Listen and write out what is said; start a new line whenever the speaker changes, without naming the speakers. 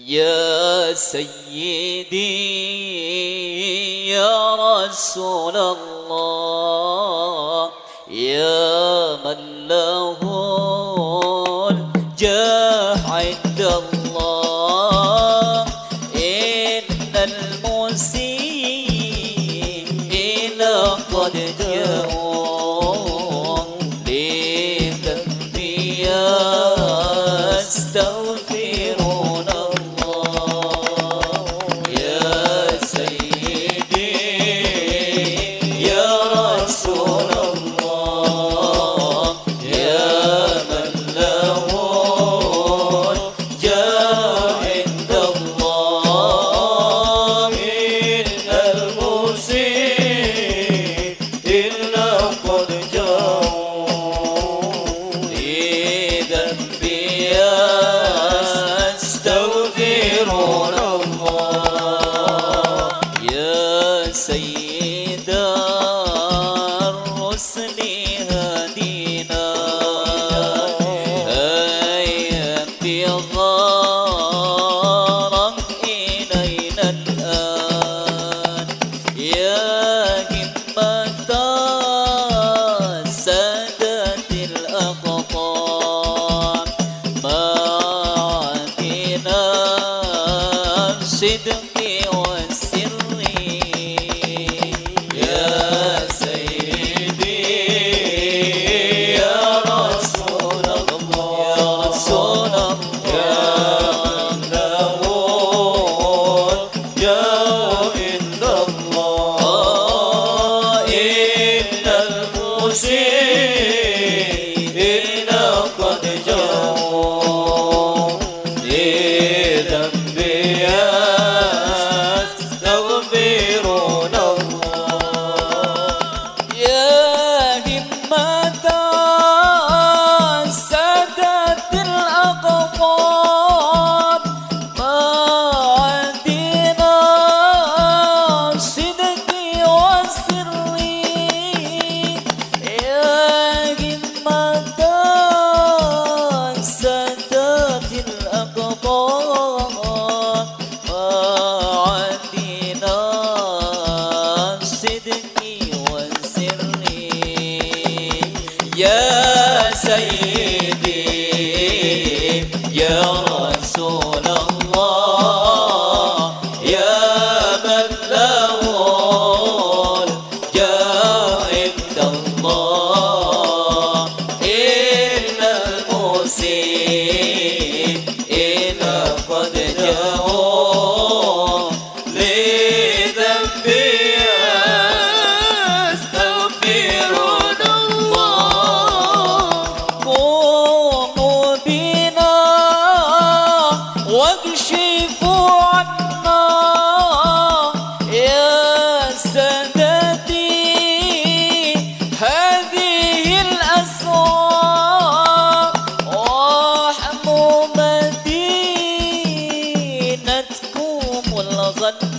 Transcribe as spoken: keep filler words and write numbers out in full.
يا سيدي يا رسول الله يا من له الجاه عند الله إن المسيئين قد جاءوا لذنبي يستغفرون سيد الرسل هدينا هيا بظهرك إلينا الآن يا همة سادة الأقطار ما عدنا الصدق يا سيدي يا رسول الله يا من له الجاه عند الله إن المسيئين قد جاءوا لذنبي واكشفوا عنا يا سادتي هذه الأسرار واحموا مدينتكم الغد